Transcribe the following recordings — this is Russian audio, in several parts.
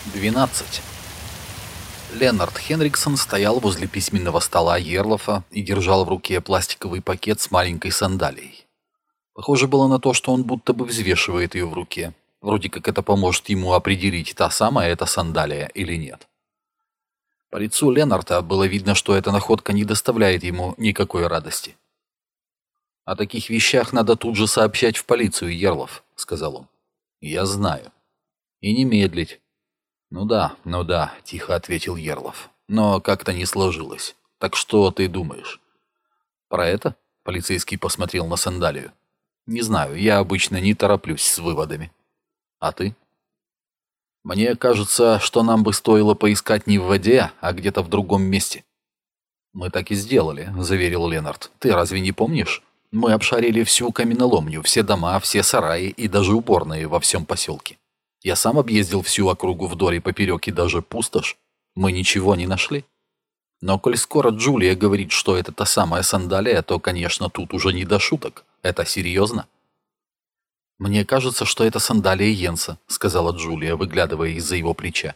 12. Ленард Хенриксон стоял возле письменного стола Ерлофа и держал в руке пластиковый пакет с маленькой сандалией. Похоже было на то, что он будто бы взвешивает ее в руке. Вроде как это поможет ему определить, та самая эта сандалия или нет. По лицу Ленарда было видно, что эта находка не доставляет ему никакой радости. «О таких вещах надо тут же сообщать в полицию, Ерлоф», — сказал он. «Я знаю. И не медлить». «Ну да», — тихо ответил Ерлоф. «Но как-то не сложилось. Так что ты думаешь?» «Про это?» — полицейский посмотрел на сандалию. «Не знаю, я обычно не тороплюсь с выводами. А ты?» «Мне кажется, что нам бы стоило поискать не в воде, а где-то в другом месте». «Мы так и сделали», — заверил Ленард. «Ты разве не помнишь? Мы обшарили всю каменоломню, все дома, все сараи и даже уборные во всем поселке. Я сам объездил всю округу вдоль и поперек и даже пустошь. Мы ничего не нашли. Но коль скоро Джулия говорит, что это та самая сандалия, то, конечно, тут уже не до шуток. Это серьезно». «Мне кажется, что это сандалия Йенса», — сказала Джулия, выглядывая из-за его плеча.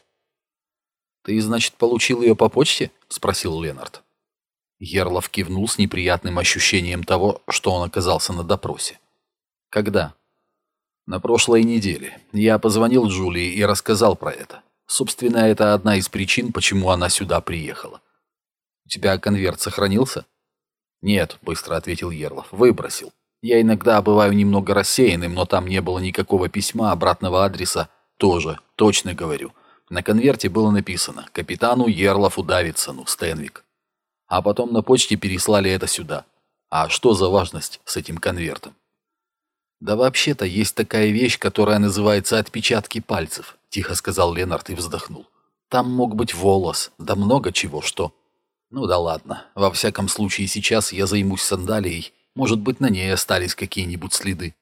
«Ты, значит, получил ее по почте?» — спросил Ленард. Ерлоф кивнул с неприятным ощущением того, что он оказался на допросе. «Когда?» «На прошлой неделе. Я позвонил Джулии и рассказал про это. Собственно, это одна из причин, почему она сюда приехала». «У тебя конверт сохранился?» «Нет», — быстро ответил Ерлоф. «Выбросил. Я иногда бываю немного рассеянным, но там не было никакого письма, обратного адреса тоже, точно говорю. На конверте было написано «Капитану Ерлофу Давидсону, Стенвик». А потом на почте переслали это сюда. А что за важность с этим конвертом?» «Да вообще-то есть такая вещь, которая называется отпечатки пальцев», — тихо сказал Ленард и вздохнул. «Там мог быть волос, да много чего что. Ну да ладно, во всяком случае сейчас я займусь сандалией, может быть на ней остались какие-нибудь следы».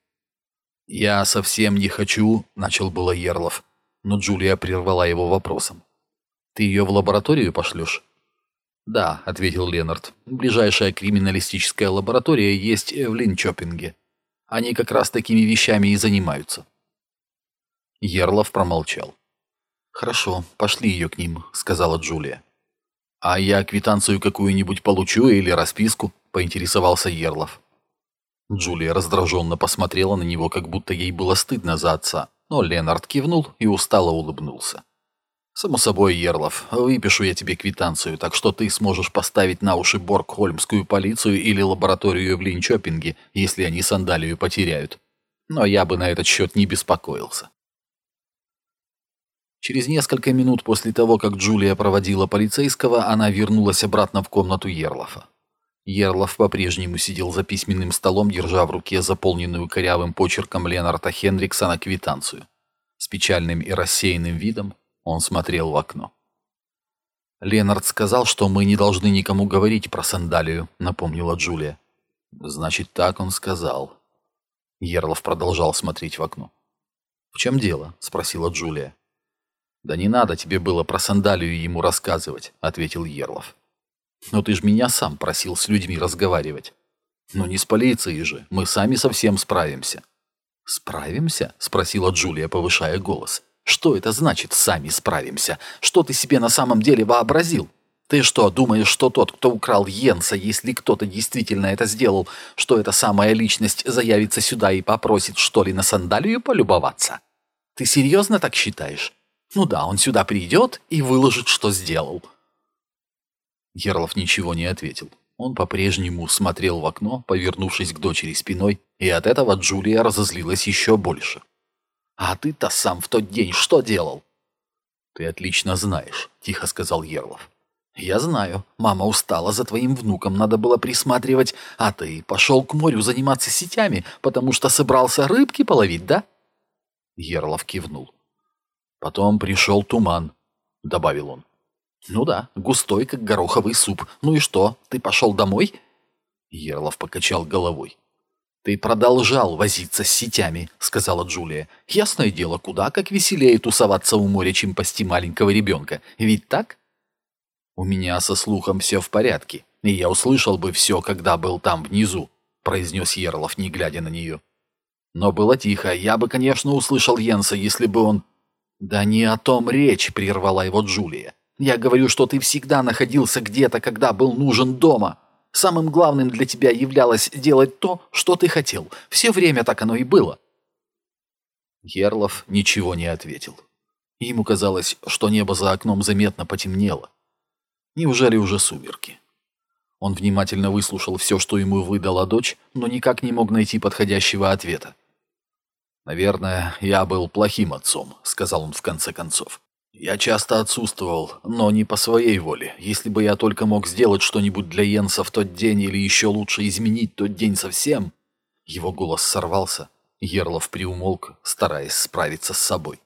«Я совсем не хочу», — начал было Ерлоф, но Джулия прервала его вопросом. «Ты ее в лабораторию пошлешь?» «Да», — ответил Ленард. «Ближайшая криминалистическая лаборатория есть в Линчопинге. Они как раз такими вещами и занимаются». Ерлоф промолчал. «Хорошо, пошли ее к ним», — сказала Джулия. «А я квитанцию какую-нибудь получу или расписку?» — поинтересовался Ерлоф. Джулия раздраженно посмотрела на него, как будто ей было стыдно за отца, но Ленард кивнул и устало улыбнулся. «Само собой, Ерлоф, выпишу я тебе квитанцию, так что ты сможешь поставить на уши Боргхольмскую полицию или лабораторию в Линчопинге, если они сандалию потеряют. Но я бы на этот счет не беспокоился». Через несколько минут после того, как Джулия проводила полицейского, она вернулась обратно в комнату Ерлофа. Ерлоф по-прежнему сидел за письменным столом, держа в руке заполненную корявым почерком Ленарда Хенриксона квитанцию. С печальным и рассеянным видом он смотрел в окно. «Ленард сказал, что мы не должны никому говорить про сандалию», — напомнила Джулия. «Значит, так он сказал». Ерлоф продолжал смотреть в окно. «В чем дело?» — спросила Джулия. «Да не надо тебе было про сандалию ему рассказывать», — ответил Ерлоф. «Но ты ж меня сам просил с людьми разговаривать». «Ну не с полицией же, мы сами совсем справимся». «Справимся?» — спросила Джулия, повышая голос. «Что это значит «сами справимся»? Что ты себе на самом деле вообразил? Ты что, думаешь, что тот, кто украл Йенса, если кто-то действительно это сделал, что эта самая личность заявится сюда и попросит, что ли, на сандалию полюбоваться? Ты серьезно так считаешь? Ну да, он сюда придет и выложит, что сделал». Ерлоф ничего не ответил. Он по-прежнему смотрел в окно, повернувшись к дочери спиной, и от этого Джулия разозлилась еще больше. «А ты-то сам в тот день что делал?» «Ты отлично знаешь», — тихо сказал Ерлоф. «Я знаю. Мама устала, за твоим внуком надо было присматривать, а ты пошел к морю заниматься сетями, потому что собрался рыбки половить, да?» Ерлоф кивнул. «Потом пришел туман», — добавил он. «Ну да, густой, как гороховый суп. Ну и что, ты пошел домой?» Ерлоф покачал головой. «Ты продолжал возиться с сетями», — сказала Джулия. «Ясное дело, куда как веселее тусоваться у моря, чем пасти маленького ребенка. Ведь так?» «У меня со слухом все в порядке, и я услышал бы все, когда был там внизу», — произнес Ерлоф, не глядя на нее. «Но было тихо. Я бы, конечно, услышал Йенса, если бы он...» «Да не о том речь», — прервала его Джулия. «Я говорю, что ты всегда находился где-то, когда был нужен дома. Самым главным для тебя являлось делать то, что ты хотел. Все время так оно и было». Ерлов ничего не ответил. Ему казалось, что небо за окном заметно потемнело. Неужели уже сумерки? Он внимательно выслушал все, что ему выдала дочь, но никак не мог найти подходящего ответа. «Наверное, я был плохим отцом», — сказал он в конце концов. «Я часто отсутствовал, но не по своей воле. Если бы я только мог сделать что-нибудь для Йенса в тот день или еще лучше изменить тот день совсем...» Его голос сорвался. Ерлов приумолк, стараясь справиться с собой.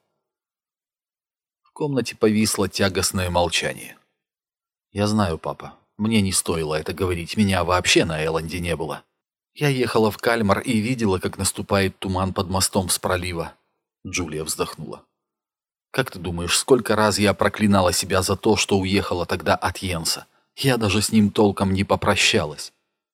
В комнате повисло тягостное молчание. «Я знаю, папа. Мне не стоило это говорить. Меня вообще на Элленде не было. Я ехала в Кальмар и видела, как наступает туман под мостом с пролива». Джулия вздохнула. «Как ты думаешь, сколько раз я проклинала себя за то, что уехала тогда от Йенса? Я даже с ним толком не попрощалась».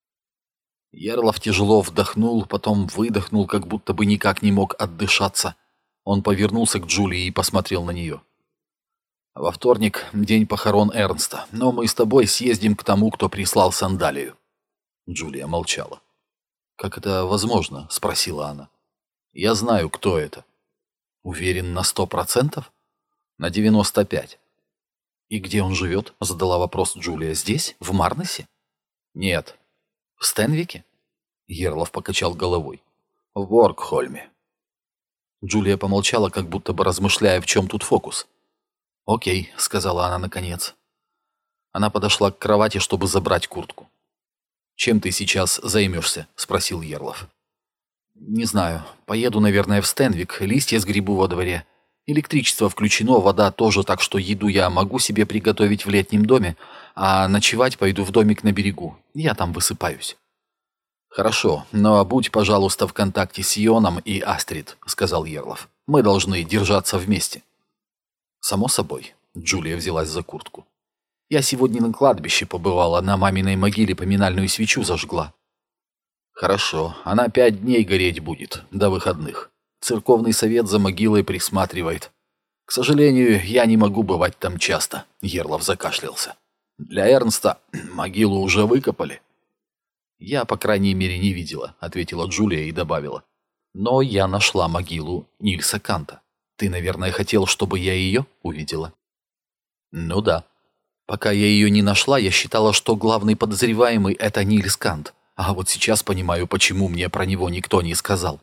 Ерлов тяжело вдохнул, потом выдохнул, как будто бы никак не мог отдышаться. Он повернулся к Джулии и посмотрел на нее. «Во вторник день похорон Эрнста, но мы с тобой съездим к тому, кто прислал сандалию». Джулия молчала. «Как это возможно?» — спросила она. «Я знаю, кто это». «Уверен на 100%?» «На 95%. «И где он живет?» — задала вопрос Джулия. «Здесь? В Марнесе?» «Нет». «В Стенвике?» Ерлов покачал головой. «В Боргхольме». Джулия помолчала, как будто бы размышляя, в чем тут фокус. «Окей», — сказала она наконец. Она подошла к кровати, чтобы забрать куртку. «Чем ты сейчас займешься?» — спросил Ерлов. «Не знаю. Поеду, наверное, в Стенвик, листья сгребу во дворе. Электричество включено, вода тоже, так что еду я могу себе приготовить в летнем доме, а ночевать пойду в домик на берегу. Я там высыпаюсь». «Хорошо, но будь, пожалуйста, в контакте с Йоном и Астрид», — сказал Ерлов. «Мы должны держаться вместе». «Само собой», — Джулия взялась за куртку. «Я сегодня на кладбище побывала, на маминой могиле поминальную свечу зажгла». «Хорошо, она 5 дней гореть будет, до выходных. Церковный совет за могилой присматривает. К сожалению, я не могу бывать там часто», — Ерлов закашлялся. «Для Эрнста могилу уже выкопали». «Я, по крайней мере, не видела», — ответила Джулия и добавила. «Но я нашла могилу Нильса Канта. Ты, наверное, хотел, чтобы я ее увидела?» «Ну да. Пока я ее не нашла, я считала, что главный подозреваемый — это Нильс Кант. А вот сейчас понимаю, почему мне про него никто не сказал».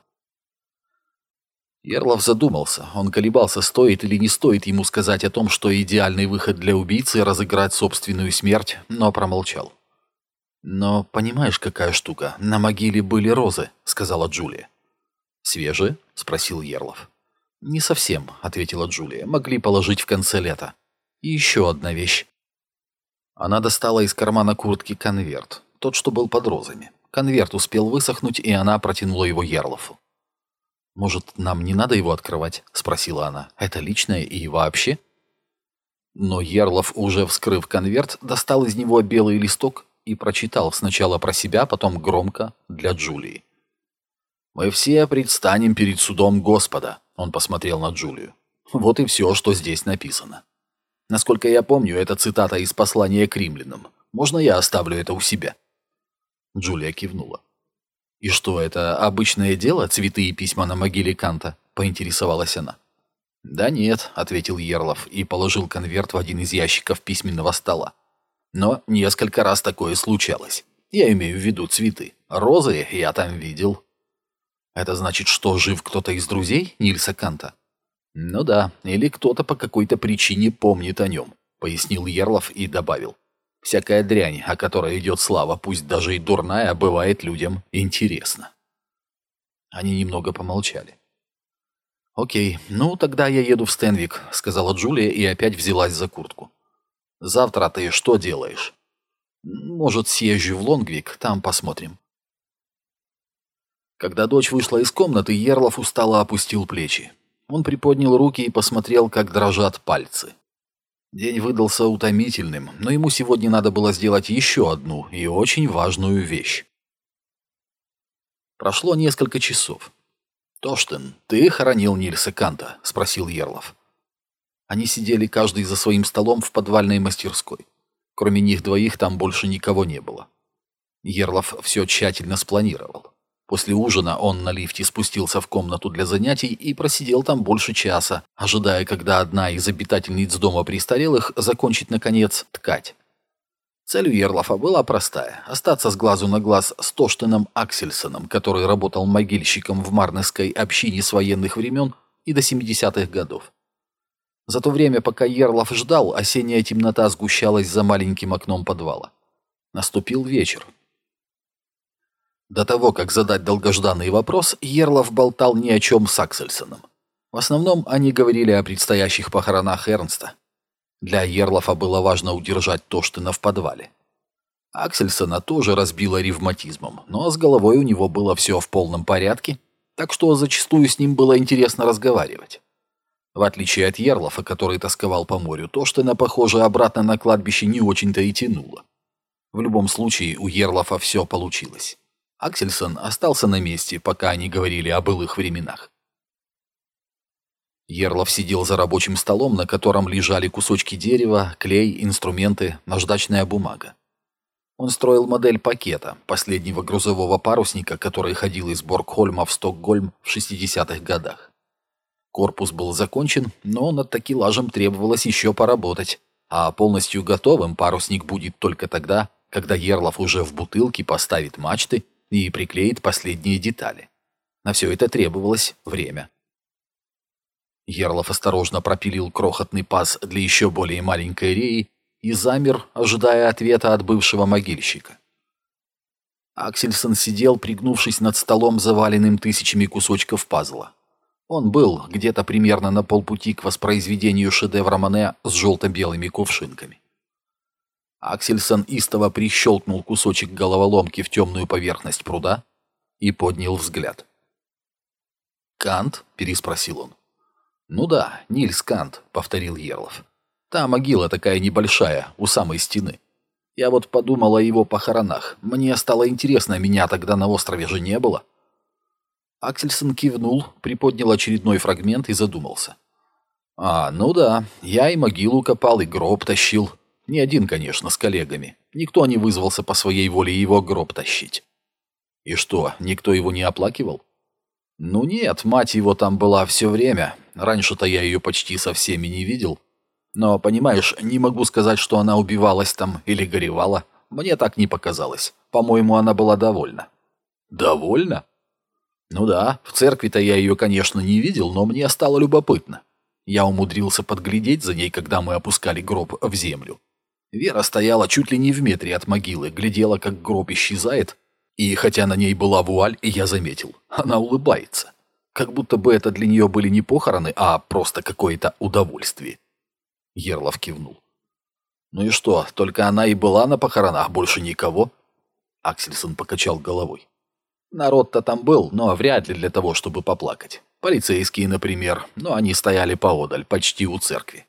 Ерлов задумался. Он колебался, стоит или не стоит ему сказать о том, что идеальный выход для убийцы — разыграть собственную смерть, но промолчал. «Но понимаешь, какая штука? На могиле были розы», — сказала Джулия. «Свежие?» — спросил Ерлов. «Не совсем», — ответила Джулия. «Могли положить в конце лета. И еще одна вещь». Она достала из кармана куртки конверт, тот, что был под розами. Конверт успел высохнуть, и она протянула его Ерлову. «Может, нам не надо его открывать?» — спросила она. «Это личное и вообще?» Но Ерлов, уже вскрыв конверт, достал из него белый листок и прочитал сначала про себя, потом громко для Джулии. «Мы все предстанем перед судом Господа», — он посмотрел на Джулию. «Вот и все, что здесь написано. Насколько я помню, это цитата из послания к римлянам. Можно я оставлю это у себя?» Джулия кивнула. «И что, это обычное дело, цветы и письма на могиле Канта?» — поинтересовалась она. «Да нет», — ответил Ерлов и положил конверт в один из ящиков письменного стола. «Но несколько раз такое случалось. Я имею в виду цветы. Розы я там видел». «Это значит, что жив кто-то из друзей Нильса Канта?» «Ну да, или кто-то по какой-то причине помнит о нем», — пояснил Ерлов и добавил. «Всякая дрянь, о которой идет слава, пусть даже и дурная, бывает людям интересна». Они немного помолчали. «Окей, ну тогда я еду в Стенвик», — сказала Джулия и опять взялась за куртку. «Завтра ты что делаешь?» «Может, съезжу в Лонгвик, там посмотрим». Когда дочь вышла из комнаты, Ерлов устало опустил плечи. Он приподнял руки и посмотрел, как дрожат пальцы. День выдался утомительным, но ему сегодня надо было сделать еще одну и очень важную вещь. Прошло несколько часов. «Тоштен, ты хоронил Нильса Канта?» — спросил Ерлов. Они сидели каждый за своим столом в подвальной мастерской. Кроме них двоих там больше никого не было. Ерлов все тщательно спланировал. После ужина он на лифте спустился в комнату для занятий и просидел там больше часа, ожидая, когда одна из обитательниц дома престарелых закончит, наконец, ткать. Цель у Ерлофа была простая – остаться с глазу на глаз с Тоштеном Аксельсоном, который работал могильщиком в Марнесской общине с военных времен и до 70-х годов. За то время, пока Ерлов ждал, осенняя темнота сгущалась за маленьким окном подвала. Наступил вечер. До того, как задать долгожданный вопрос, Ерлов болтал ни о чем с Аксельсоном. В основном они говорили о предстоящих похоронах Эрнста. Для Ерлофа было важно удержать Тоштена в подвале. Аксельсона тоже разбило ревматизмом, но с головой у него было все в полном порядке, так что зачастую с ним было интересно разговаривать. В отличие от Ерлофа, который тосковал по морю, Тоштена, похоже, обратно на кладбище не очень-то и тянуло. В любом случае, у Ерлофа все получилось. Аксельсон остался на месте, пока они говорили о былых временах. Ерлов сидел за рабочим столом, на котором лежали кусочки дерева, клей, инструменты, наждачная бумага. Он строил модель пакета, последнего грузового парусника, который ходил из Боргхольма в Стокгольм в 60-х годах. Корпус был закончен, но над такелажем требовалось еще поработать, а полностью готовым парусник будет только тогда, когда Ерлов уже в бутылке поставит мачты и приклеит последние детали. На все это требовалось время. Ерлов осторожно пропилил крохотный паз для еще более маленькой реи и замер, ожидая ответа от бывшего могильщика. Аксельсон сидел, пригнувшись над столом, заваленным тысячами кусочков пазла. Он был где-то примерно на полпути к воспроизведению шедевра Моне с желто-белыми кувшинками. Аксельсон истово прищелкнул кусочек головоломки в темную поверхность пруда и поднял взгляд. «Кант?» – переспросил он. «Ну да, Нильс Кант», — повторил Ерлов. «Та могила такая небольшая, у самой стены. Я вот подумал о его похоронах. Мне стало интересно, меня тогда на острове же не было». Аксельсон кивнул, приподнял очередной фрагмент и задумался. Ну да, я и могилу копал, и гроб тащил. Не один, конечно, с коллегами. Никто не вызвался по своей воле его гроб тащить». «И что, никто его не оплакивал?» «Ну нет, мать его там была все время. Раньше-то я ее почти со всеми не видел. Но, понимаешь, не могу сказать, что она убивалась там или горевала. Мне так не показалось. По-моему, она была довольна». «Довольна?» «Ну да, в церкви-то я ее, конечно, не видел, но мне стало любопытно. Я умудрился подглядеть за ней, когда мы опускали гроб в землю. Вера стояла чуть ли не в метре от могилы, глядела, как гроб исчезает, и хотя на ней была вуаль, я заметил, она улыбается. Как будто бы это для нее были не похороны, а просто какое-то удовольствие». Ерлов кивнул. «Ну и что, только она и была на похоронах, больше никого?» Аксельсон покачал головой. «Народ-то там был, но вряд ли для того, чтобы поплакать. Полицейские, например, но они стояли поодаль, почти у церкви.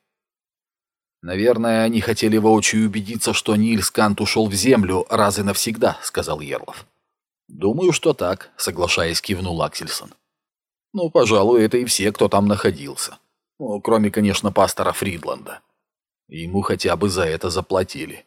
«Наверное, они хотели воочию убедиться, что Нильс Кант ушел в землю раз и навсегда», — сказал Ерлов. «Думаю, что так», — соглашаясь, кивнул Аксельсон. «Ну, пожалуй, это и все, кто там находился. Ну, кроме, конечно, пастора Фридланда. Ему хотя бы за это заплатили».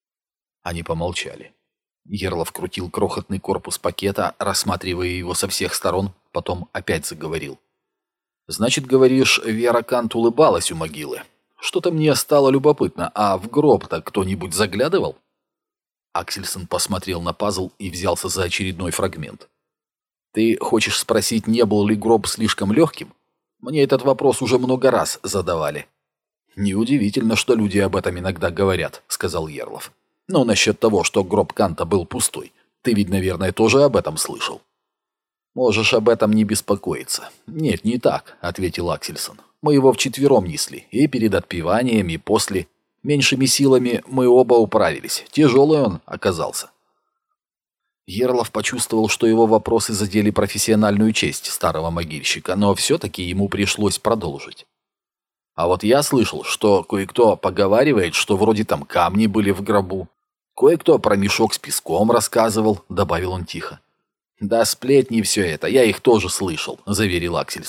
Они помолчали. Ерлов крутил крохотный корпус пакета, рассматривая его со всех сторон, потом опять заговорил. «Значит, говоришь, Вера Кант улыбалась у могилы? Что-то мне стало любопытно, а в гроб-то кто-нибудь заглядывал?» Аксельсон посмотрел на пазл и взялся за очередной фрагмент. «Ты хочешь спросить, не был ли гроб слишком легким? Мне этот вопрос уже много раз задавали». «Неудивительно, что люди об этом иногда говорят», — сказал Ерлов. «Но насчет того, что гроб Канта был пустой, ты ведь, наверное, тоже об этом слышал». «Можешь об этом не беспокоиться». «Нет, не так», — ответил Аксельсон. «Мы его вчетвером несли, и перед отпеванием, и после. Меньшими силами мы оба управились. Тяжелый он оказался». Ерлов почувствовал, что его вопросы задели профессиональную честь старого могильщика, но все-таки ему пришлось продолжить. «А вот я слышал, что кое-кто поговаривает, что вроде там камни были в гробу. Кое-кто про мешок с песком рассказывал», — добавил он тихо. «Да сплетни все это, я их тоже слышал», — заверил Аксельсон.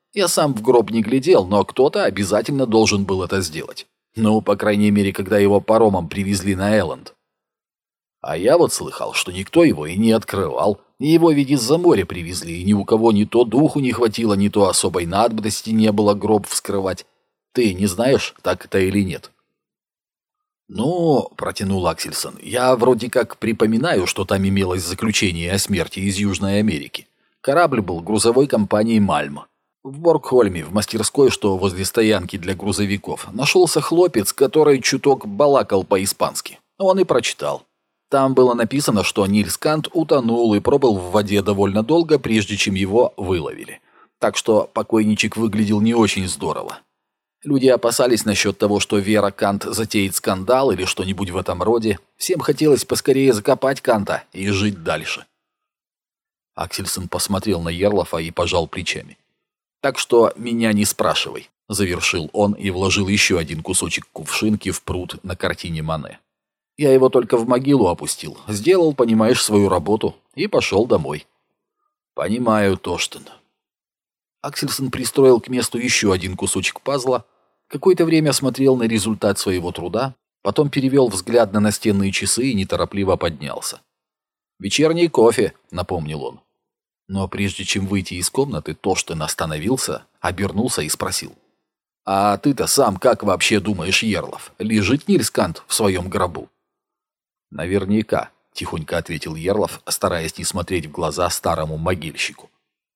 Я сам в гроб не глядел, но кто-то обязательно должен был это сделать. Ну, по крайней мере, когда его паромом привезли на Элленд. А я вот слыхал, что никто его и не открывал. И его ведь из-за моря привезли, и ни у кого ни то духу не хватило, ни то особой надобности не было гроб вскрывать. Ты не знаешь, так это или нет? «Ну, — протянул Аксельсон, — я вроде как припоминаю, что там имелось заключение о смерти из Южной Америки. Корабль был грузовой компании «Мальм». В Боргхольме, в мастерской, что возле стоянки для грузовиков, нашелся хлопец, который чуток балакал по-испански. Он и прочитал. Там было написано, что Нильс Кант утонул и пробыл в воде довольно долго, прежде чем его выловили. Так что покойничек выглядел не очень здорово. Люди опасались насчет того, что Вера Кант затеет скандал или что-нибудь в этом роде. Всем хотелось поскорее закопать Канта и жить дальше. Аксельсон посмотрел на Ерлафа и пожал плечами. «Так что меня не спрашивай», — завершил он и вложил еще один кусочек кувшинки в пруд на картине Мане. «Я его только в могилу опустил, сделал, понимаешь, свою работу и пошел домой». «Понимаю, Тоштен». Аксельсон пристроил к месту еще один кусочек пазла, какое-то время смотрел на результат своего труда, потом перевел взгляд на настенные часы и неторопливо поднялся. «Вечерний кофе», — напомнил он. Но прежде чем выйти из комнаты, Тоштен остановился, обернулся и спросил. «А ты-то сам как вообще думаешь, Ерлаф, лежит Нильс Кант в своем гробу?» «Наверняка», — тихонько ответил Ерлаф, стараясь не смотреть в глаза старому могильщику.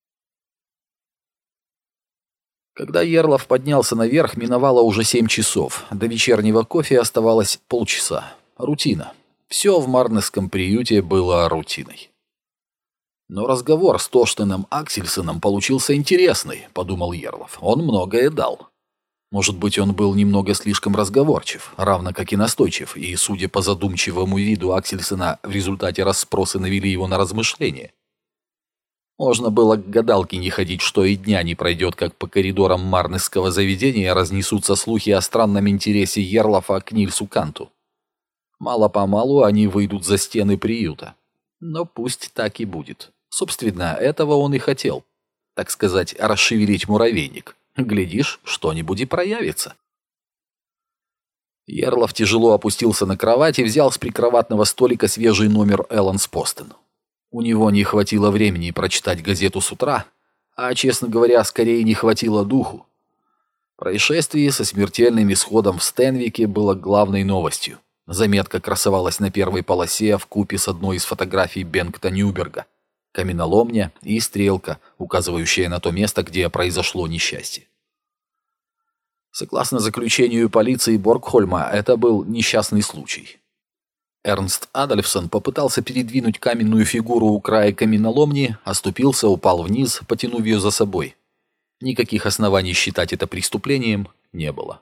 Когда Ерлаф поднялся наверх, миновало уже 7 часов. До вечернего кофе оставалось полчаса. Рутина. Все в Марнесском приюте было рутиной. «Но разговор с Тоштеном Аксельсоном получился интересный», — подумал Ерлаф. «Он многое дал. Может быть, он был немного слишком разговорчив, равно как и настойчив, и, судя по задумчивому виду Аксельсона, в результате расспросы навели его на размышления. Можно было к гадалке не ходить, что и дня не пройдет, как по коридорам Марнесского заведения разнесутся слухи о странном интересе Ерлафа к Нильсу Канту. Мало-помалу они выйдут за стены приюта. Но пусть так и будет. Собственно, этого он и хотел. Так сказать, расшевелить муравейник. Глядишь, что-нибудь и проявится. Ерлаф тяжело опустился на кровать и взял с прикроватного столика свежий номер «Элленс Постен». У него не хватило времени прочитать газету с утра, а, честно говоря, скорее не хватило духу. Происшествие со смертельным исходом в Стенвике было главной новостью. Заметка красовалась на первой полосе вкупе с одной из фотографий Бенгта Нюберга. Каменоломня и стрелка, указывающая на то место, где произошло несчастье. Согласно заключению полиции Боргхольма, это был несчастный случай. Эрнст Адольфсон попытался передвинуть каменную фигуру у края каменоломни, оступился, упал вниз, потянув ее за собой. Никаких оснований считать это преступлением не было.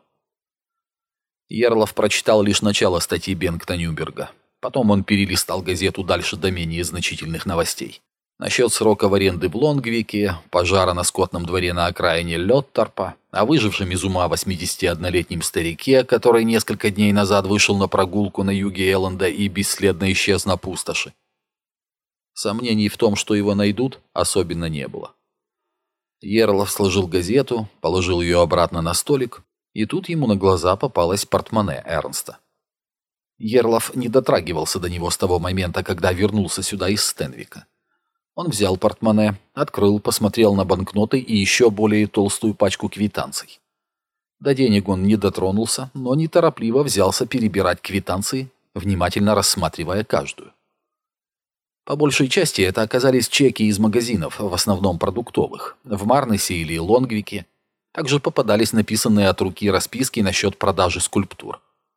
Ерлаф прочитал лишь начало статьи Бенгта Нюберга. Потом он перелистал газету дальше до менее значительных новостей. Насчет срока в аренды в Лонгвике, пожара на скотном дворе на окраине Лётторпа, о выжившем из ума 81-летнем старике, который несколько дней назад вышел на прогулку на юге Элленда и бесследно исчез на пустоши. Сомнений в том, что его найдут, особенно не было. Ерлаф сложил газету, положил ее обратно на столик, и тут ему на глаза попалось портмоне Эрнста. Ерлаф не дотрагивался до него с того момента, когда вернулся сюда из Стенвика. Он взял портмоне, открыл, посмотрел на банкноты и еще более толстую пачку квитанций. До денег он не дотронулся, но неторопливо взялся перебирать квитанции, внимательно рассматривая каждую. По большей части это оказались чеки из магазинов, в основном продуктовых, в Марнесе или Лонгвике. Также попадались написанные от руки расписки насчет продажи скульптур.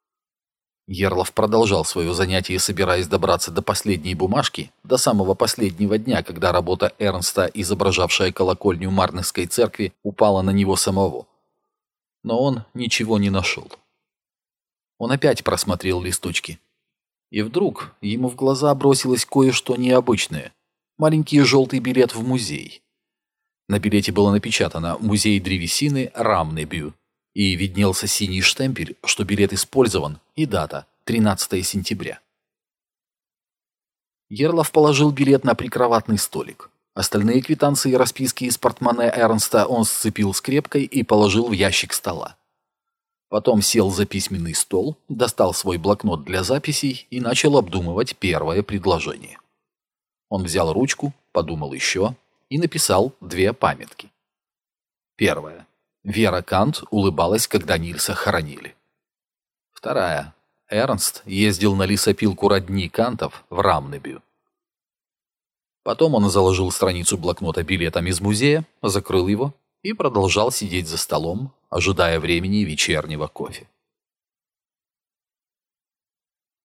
Ерлаф продолжал свое занятие, собираясь добраться до последней бумажки, до самого последнего дня, когда работа Эрнста, изображавшая колокольню Марнесской церкви, упала на него самого. Но он ничего не нашел. Он опять просмотрел листочки. И вдруг ему в глаза бросилось кое-что необычное. Маленький желтый билет в музей. На билете было напечатано «Музей древесины Рамнебю». И виднелся синий штемпель, что билет использован, и дата – 13 сентября. Ерлаф положил билет на прикроватный столик. Остальные квитанции и расписки из портмоне Эрнста он сцепил скрепкой и положил в ящик стола. Потом сел за письменный стол, достал свой блокнот для записей и начал обдумывать первое предложение. Он взял ручку, подумал еще и написал 2 памятки. Первая. Вера Кант улыбалась, когда Нильса хоронили. Вторая. Эрнст ездил на лесопилку родни Кантов в Рамнебю. Потом он заложил страницу блокнота билетом из музея, закрыл его и продолжал сидеть за столом, ожидая времени вечернего кофе.